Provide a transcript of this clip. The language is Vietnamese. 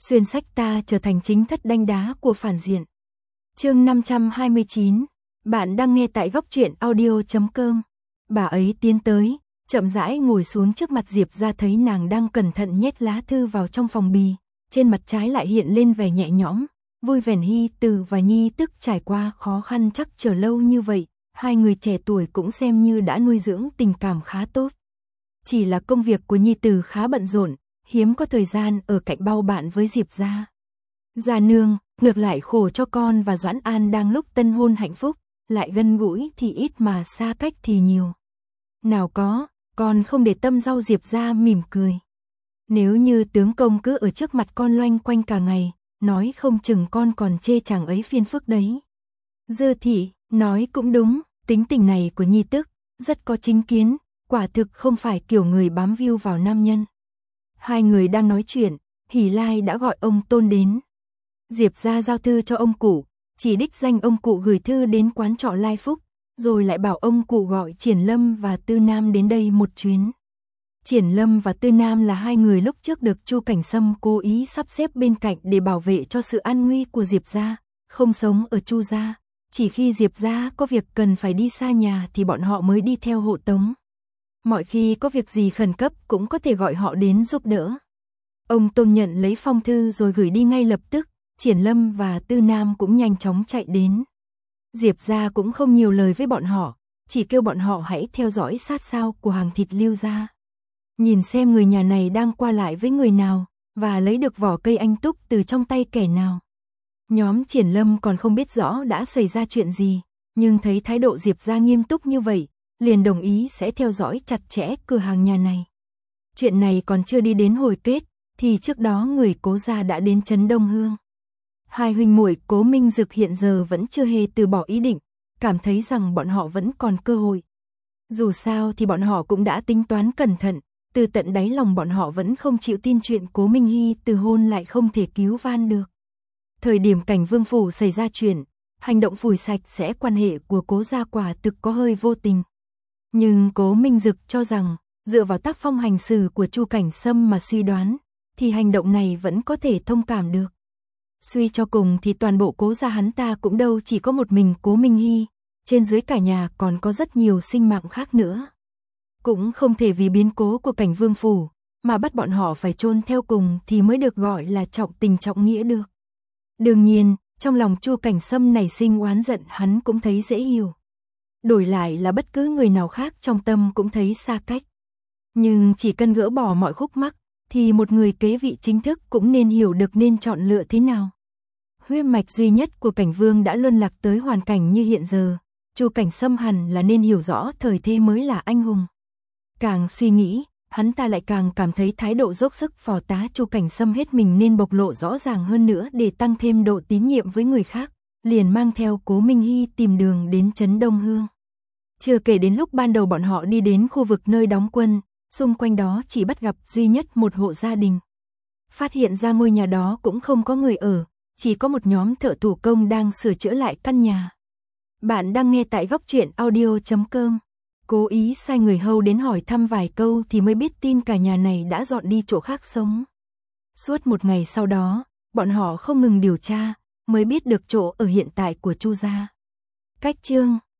xuyên sách ta trở thành chính thất đanh đá của phản diện. Chương 529, bạn đang nghe tại góc truyện audio.com. Bà ấy tiến tới, chậm rãi ngồi xuống trước mặt Diệp Gia, thấy nàng đang cẩn thận nhét lá thư vào trong phòng bì, trên mặt trái lại hiện lên vẻ nhẹ nhõm, vui vẻ. Hy Từ và Nhi Tức trải qua khó khăn chắc trở lâu như vậy, hai người trẻ tuổi cũng xem như đã nuôi dưỡng tình cảm khá tốt. Chỉ là công việc của Nhi Từ khá bận rộn, hiếm có thời gian ở cạnh bao bạn với Diệp Gia. Gia nương, ngược lại khổ cho con và Doãn An đang lúc tân hôn hạnh phúc, lại gần gũi thì ít mà xa cách thì nhiều. Nào có, con không để tâm rau. Diệp Gia mỉm cười. Nếu như tướng công cứ ở trước mặt con loanh quanh cả ngày, nói không chừng con còn chê chàng ấy phiền phức đấy. Dư thị, nói cũng đúng, tính tình này của Nhi Tức, rất có chính kiến, quả thực không phải kiểu người bám víu vào nam nhân. Hai người đang nói chuyện, Hỷ Lai đã gọi ông Tôn đến. Diệp Gia giao thư cho ông cụ, chỉ đích danh ông cụ gửi thư đến quán trọ Lai Phúc, rồi lại bảo ông cụ gọi Triển Lâm và Tư Nam đến đây một chuyến. Triển Lâm và Tư Nam là hai người lúc trước được Chu Cảnh Sâm cố ý sắp xếp bên cạnh để bảo vệ cho sự an nguy của Diệp Gia, không sống ở Chu gia, chỉ khi Diệp Gia có việc cần phải đi xa nhà thì bọn họ mới đi theo hộ tống. Mọi khi có việc gì khẩn cấp cũng có thể gọi họ đến giúp đỡ. Ông Tôn nhận lấy phong thư rồi gửi đi ngay lập tức, Triển Lâm và Tư Nam cũng nhanh chóng chạy đến. Diệp Gia cũng không nhiều lời với bọn họ, chỉ kêu bọn họ hãy theo dõi sát sao của hàng thịt Lưu gia. Nhìn xem người nhà này đang qua lại với người nào, và lấy được vỏ cây anh túc từ trong tay kẻ nào. Nhóm Triển Lâm còn không biết rõ đã xảy ra chuyện gì, nhưng thấy thái độ Diệp Gia nghiêm túc như vậy, liền đồng ý sẽ theo dõi chặt chẽ cửa hàng nhà này. Chuyện này còn chưa đi đến hồi kết, thì trước đó người Cố gia đã đến trấn Đông Hương. Hai huynh muội Cố Minh Dực hiện giờ vẫn chưa hề từ bỏ ý định, cảm thấy rằng bọn họ vẫn còn cơ hội. Dù sao thì bọn họ cũng đã tính toán cẩn thận, từ tận đáy lòng bọn họ vẫn không chịu tin chuyện Cố Minh Hy từ hôn lại không thể cứu van được. Thời điểm Cảnh Vương phủ xảy ra chuyện, hành động phủi sạch sẽ quan hệ của Cố gia quả thực có hơi vô tình. Nhưng Cố Minh Dực cho rằng, dựa vào tác phong hành xử của Chu Cảnh Sâm mà suy đoán, thì hành động này vẫn có thể thông cảm được. Suy cho cùng thì toàn bộ Cố gia hắn ta cũng đâu chỉ có một mình Cố Minh Hy, trên dưới cả nhà còn có rất nhiều sinh mạng khác nữa. Cũng không thể vì biến cố của Cảnh Vương phủ, mà bắt bọn họ phải chôn theo cùng thì mới được gọi là trọng tình trọng nghĩa được. Đương nhiên, trong lòng Chu Cảnh Sâm nảy sinh oán giận hắn cũng thấy dễ hiểu. Đổi lại là bất cứ người nào khác trong tâm cũng thấy xa cách. Nhưng chỉ cần gỡ bỏ mọi khúc mắc, thì một người kế vị chính thức cũng nên hiểu được nên chọn lựa thế nào. Huyết mạch duy nhất của Cảnh Vương đã luân lạc tới hoàn cảnh như hiện giờ, Chu Cảnh Sâm hẳn là nên hiểu rõ thời thế mới là anh hùng. Càng suy nghĩ, hắn ta lại càng cảm thấy thái độ dốc sức phò tá Chu Cảnh Sâm hết mình nên bộc lộ rõ ràng hơn nữa để tăng thêm độ tín nhiệm với người khác, liền mang theo Cố Minh Hy tìm đường đến trấn Đông Hương. Chưa kể đến lúc ban đầu bọn họ đi đến khu vực nơi đóng quân, xung quanh đó chỉ bắt gặp duy nhất một hộ gia đình. Phát hiện ra ngôi nhà đó cũng không có người ở, chỉ có một nhóm thợ thủ công đang sửa chữa lại căn nhà. Bạn đang nghe tại góc truyện audio.com. Cố ý sai người hầu đến hỏi thăm vài câu thì mới biết tin cả nhà này đã dọn đi chỗ khác sống. Suốt một ngày sau đó, bọn họ không ngừng điều tra, mới biết được chỗ ở hiện tại của Chu gia. Cách chương